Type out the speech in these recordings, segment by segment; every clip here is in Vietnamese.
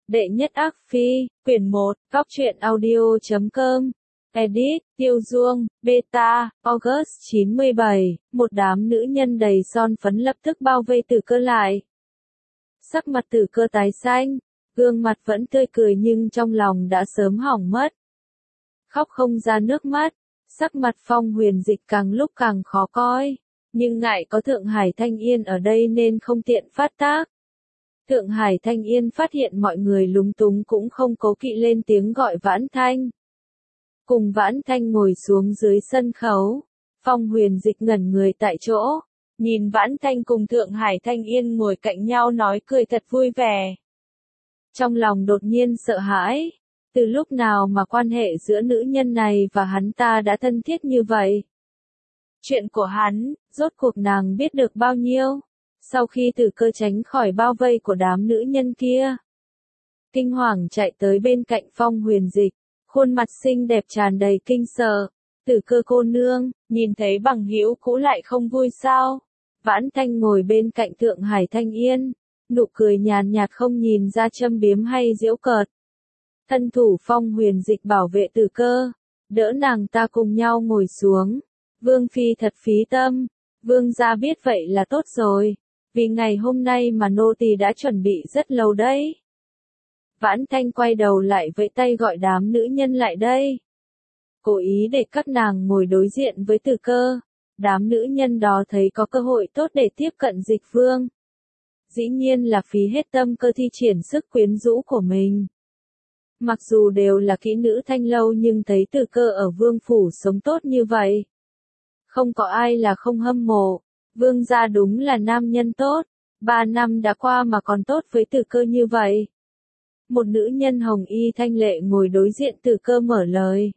Đệ nhất ác phi, quyển 1, góc truyện audio.com. Edit, Tiêu Duông, Beta, August 97, một đám nữ nhân đầy son phấn lập tức bao vây Tử Cơ lại. Sắc mặt Tử Cơ tái xanh, gương mặt vẫn tươi cười nhưng trong lòng đã sớm hỏng mất. Khóc không ra nước mắt, sắc mặt Phong Huyền Dịch càng lúc càng khó coi, nhưng ngại có Thượng Hải Thanh Yên ở đây nên không tiện phát tác. Thượng Hải Thanh Yên phát hiện mọi người lúng túng cũng không cố kỵ lên tiếng gọi Vãn Thanh. Cùng Vãn Thanh ngồi xuống dưới sân khấu, Phong Huyền Dịch ngẩn người tại chỗ, nhìn Vãn Thanh cùng Thượng Hải Thanh Yên ngồi cạnh nhau nói cười thật vui vẻ. Trong lòng đột nhiên sợ hãi, từ lúc nào mà quan hệ giữa nữ nhân này và hắn ta đã thân thiết như vậy? Chuyện của hắn, rốt cuộc nàng biết được bao nhiêu? Sau khi Tử Cơ tránh khỏi bao vây của đám nữ nhân kia, kinh hoàng chạy tới bên cạnh Phong Huyền Dịch, khuôn mặt xinh đẹp tràn đầy kinh sợ. Tử Cơ cô nương, nhìn thấy bằng hữu cũ lại không vui sao? Vãn Thanh ngồi bên cạnh Thượng Hải Thanh Yên, nụ cười nhàn nhạt không nhìn ra châm biếm hay giễu cợt. Thân thủ Phong Huyền Dịch bảo vệ Tử Cơ, đỡ nàng ta cùng nhau ngồi xuống. Vương phi thật phí tâm, vương gia biết vậy là tốt rồi, vì ngày hôm nay mà nô tỳ đã chuẩn bị rất lâu đấy. Vãn Thanh quay đầu lại vẫy tay gọi đám nữ nhân lại đây, cố ý để các nàng ngồi đối diện với Tử Cơ. Đám nữ nhân đó thấy có cơ hội tốt để tiếp cận Dịch Vương, dĩ nhiên là phí hết tâm cơ thi triển sức quyến rũ của mình. Mặc dù đều là kỹ nữ thanh lâu nhưng thấy Tử Cơ ở vương phủ sống tốt như vậy, không có ai là không hâm mộ. Vương gia đúng là nam nhân tốt, 3 năm đã qua mà còn tốt với Tử Cơ như vậy. Một nữ nhân hồng y thanh lệ ngồi đối diện Tử Cơ mở lời,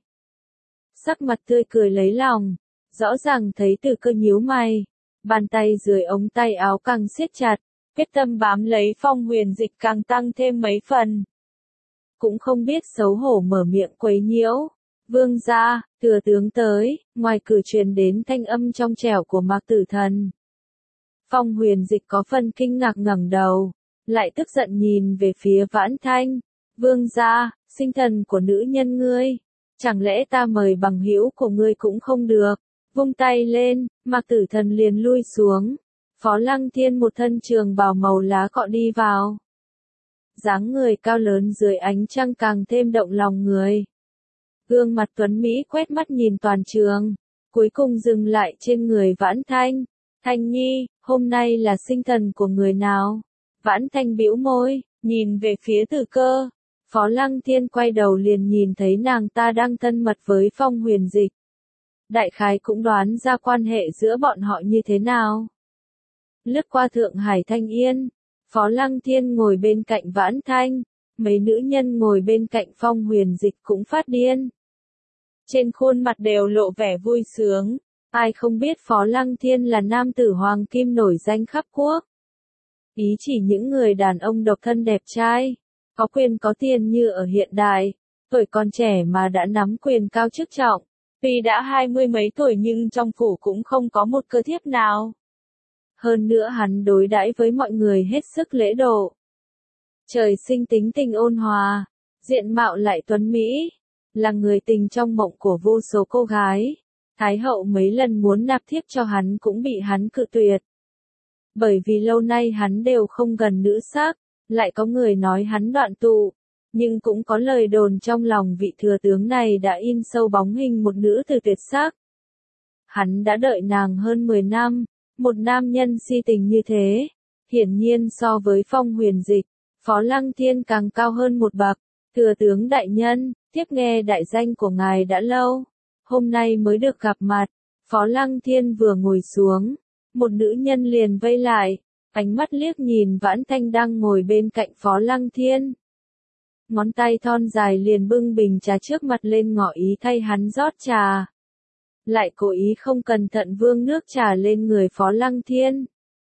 sắc mặt tươi cười lấy lòng, rõ ràng thấy Tử Cơ nhíu mày, bàn tay dưới ống tay áo càng siết chặt, quyết tâm bám lấy Phong Huyền Dịch càng tăng thêm mấy phần. Cũng không biết xấu hổ mở miệng quấy nhiễu. Vương gia, thừa tướng tới, ngoài cửa truyền đến thanh âm trong trẻo của Mạc Tử Thần. Phong Huyền Dịch có phần kinh ngạc ngẩng đầu, lại tức giận nhìn về phía Vãn Thanh. Vương gia, sinh thần của nữ nhân ngươi, chẳng lẽ ta mời bằng hữu của ngươi cũng không được? Vung tay lên, Mạc Tử Thần liền lui xuống. Phó Lăng Thiên một thân trường bào màu lá cọ đi vào. Dáng người cao lớn dưới ánh trăng càng thêm động lòng người. Gương mặt tuấn Mỹ quét mắt nhìn toàn trường, cuối cùng dừng lại trên người Vãn Thanh. Thanh nhi, hôm nay là sinh thần của người nào? Vãn Thanh bĩu môi, nhìn về phía Tử Cơ. Phó Lăng Thiên quay đầu liền nhìn thấy nàng ta đang thân mật với Phong Huyền Dịch. Đại khái cũng đoán ra quan hệ giữa bọn họ như thế nào. Lướt qua Thượng Hải Thanh Yên, Phó Lăng Thiên ngồi bên cạnh Vãn Thanh, mấy nữ nhân ngồi bên cạnh Phong Huyền Dịch cũng phát điên. Trên khuôn mặt đều lộ vẻ vui sướng, ai không biết Phó Lăng Thiên là nam tử hoàng kim nổi danh khắp quốc. Ý chỉ những người đàn ông độc thân đẹp trai, có quyền có tiền như ở hiện đại, tuổi còn trẻ mà đã nắm quyền cao chức trọng. Tuy đã 20 mấy tuổi nhưng trong phủ cũng không có một cơ thiếp nào. Hơn nữa hắn đối đãi với mọi người hết sức lễ độ. Trời sinh tính tình ôn hòa, diện mạo lại tuấn mỹ, là người tình trong mộng của vô số cô gái. Thái hậu mấy lần muốn nạp thiếp cho hắn cũng bị hắn cự tuyệt. Bởi vì lâu nay hắn đều không gần nữ sắc, lại có người nói hắn đoạn tụ, nhưng cũng có lời đồn trong lòng vị thừa tướng này đã in sâu bóng hình một nữ tử tuyệt sắc. Hắn đã đợi nàng hơn 10 năm, một nam nhân si tình như thế, hiển nhiên so với Phong Huyền Dịch, Phó Lăng Thiên càng cao hơn một bậc. Thừa tướng đại nhân, tiếp nghe đại danh của ngài đã lâu, hôm nay mới được gặp mặt. Phó Lăng Thiên vừa ngồi xuống, một nữ nhân liền vây lại, ánh mắt liếc nhìn Vãn Thanh đang ngồi bên cạnh Phó Lăng Thiên. Ngón tay thon dài liền bưng bình trà trước mặt lên ngỏ ý thay hắn rót trà. Lại cố ý không cẩn thận vương nước trà lên người Phó Lăng Thiên.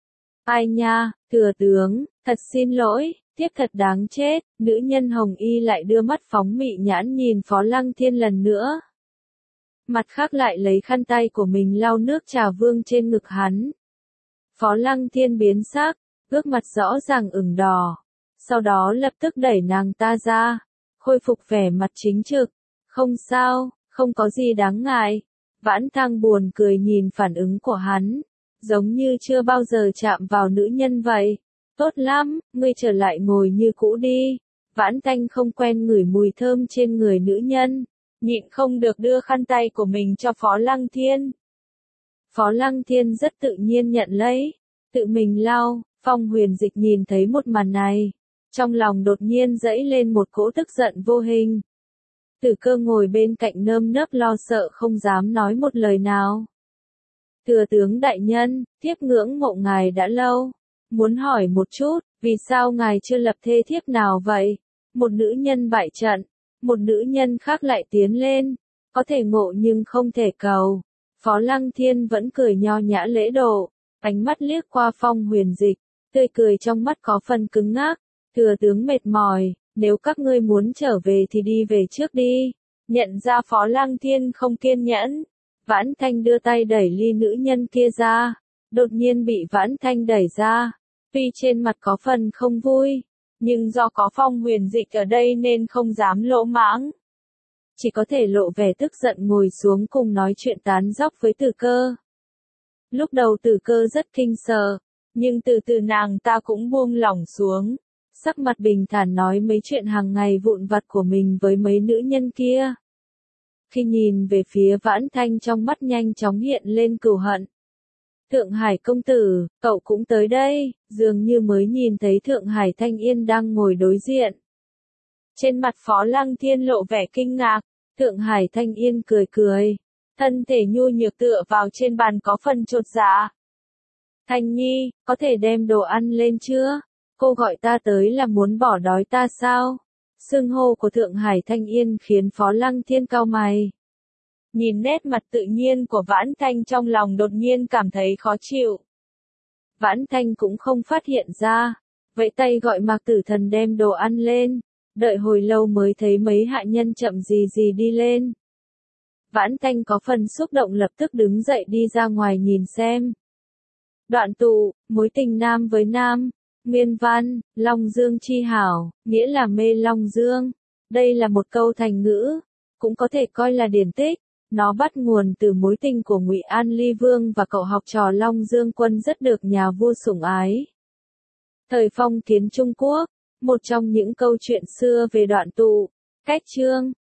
Ai nha, thừa tướng, thật xin lỗi, tiếc thật đáng chết. Nữ nhân hồng y lại đưa mắt phóng mị nhãn nhìn Phó Lăng Thiên lần nữa. Mặt khác lại lấy khăn tay của mình lau nước trà vương trên ngực hắn. Phó Lăng Thiên biến sắc, gương mặt rõ ràng ửng đỏ. sau đó lập tức đẩy nàng ta ra, khôi phục vẻ mặt chính trực. Không sao, không có gì đáng ngại. Vãn Thăng buồn cười nhìn phản ứng của hắn, giống như chưa bao giờ chạm vào nữ nhân vậy. Tốt lắm, ngươi trở lại ngồi như cũ đi. Vãn Thanh không quen ngửi mùi thơm trên người nữ nhân, nhịn không được đưa khăn tay của mình cho Phó Lăng Thiên. Phó Lăng Thiên rất tự nhiên nhận lấy, tự mình lau. Phong Huyền Dịch nhìn thấy một màn này, trong lòng đột nhiên dấy lên một cỗ tức giận vô hình. Tử Cơ ngồi bên cạnh nơm nớp lo sợ không dám nói một lời nào. Thừa tướng đại nhân, thiếp ngưỡng mộ ngài đã lâu, muốn hỏi một chút, vì sao ngài chưa lập thê thiếp nào vậy? Một nữ nhân bại trận, một nữ nhân khác lại tiến lên, có thể ngộ nhưng không thể cầu. Phó Lăng Thiên vẫn cười nho nhã lễ độ, ánh mắt liếc qua Phong Huyền Dịch, tươi cười trong mắt có phần cứng ngắc. Thừa tướng mệt mỏi, nếu các ngươi muốn trở về thì đi về trước đi. Nhận ra Phó Lăng Thiên không kiên nhẫn, Vãn Thanh đưa tay đẩy ly nữ nhân kia ra, đột nhiên bị Vãn Thanh đẩy ra. Tuy trên mặt có phần không vui, nhưng do có Phong Huyền Dịch ở đây nên không dám lỗ mãng. Chỉ có thể lộ vẻ tức giận ngồi xuống cùng nói chuyện tán dóc với Tử Cơ. Lúc đầu Tử Cơ rất kinh sợ, nhưng từ từ nàng ta cũng buông lỏng xuống, sắc mặt bình thản nói mấy chuyện hàng ngày vụn vặt của mình với mấy nữ nhân kia. Khi nhìn về phía Vãn Thanh trong mắt nhanh chóng hiện lên cừu hận. Thượng Hải công tử, cậu cũng tới đây, dường như mới nhìn thấy Thượng Hải Thanh Yên đang ngồi đối diện. Trên mặt Phó Lăng Thiên lộ vẻ kinh ngạc, Thượng Hải Thanh Yên cười cười, thân thể nhu nhược tựa vào trên bàn có phần chột dạ. Thanh Nhi, có thể đem đồ ăn lên chưa? Cô gọi ta tới là muốn bỏ đói ta sao? Xưng hô của Thượng Hải Thanh Yên khiến Phó Lăng Thiên cau mày. Nhìn nét mặt tự nhiên của Vãn Thanh trong lòng đột nhiên cảm thấy khó chịu. Vãn Thanh cũng không phát hiện ra, vẫy tay gọi Mạc Tử Thần đem đồ ăn lên, đợi hồi lâu mới thấy mấy hạ nhân chậm gì gì đi lên. Vãn Thanh có phần xúc động lập tức đứng dậy đi ra ngoài nhìn xem. Đoạn tụ, mối tình nam với nam, nguyên văn, Long Dương chi hảo, nghĩa là mê Long Dương. Đây là một câu thành ngữ, cũng có thể coi là điển tích. Nó bắt nguồn từ mối tình của Ngụy An Ly Vương và cậu học trò Long Dương Quân rất được nhà vua sủng ái. Thời phong kiến Trung Quốc, một trong những câu chuyện xưa về đoạn tụ, cách chương,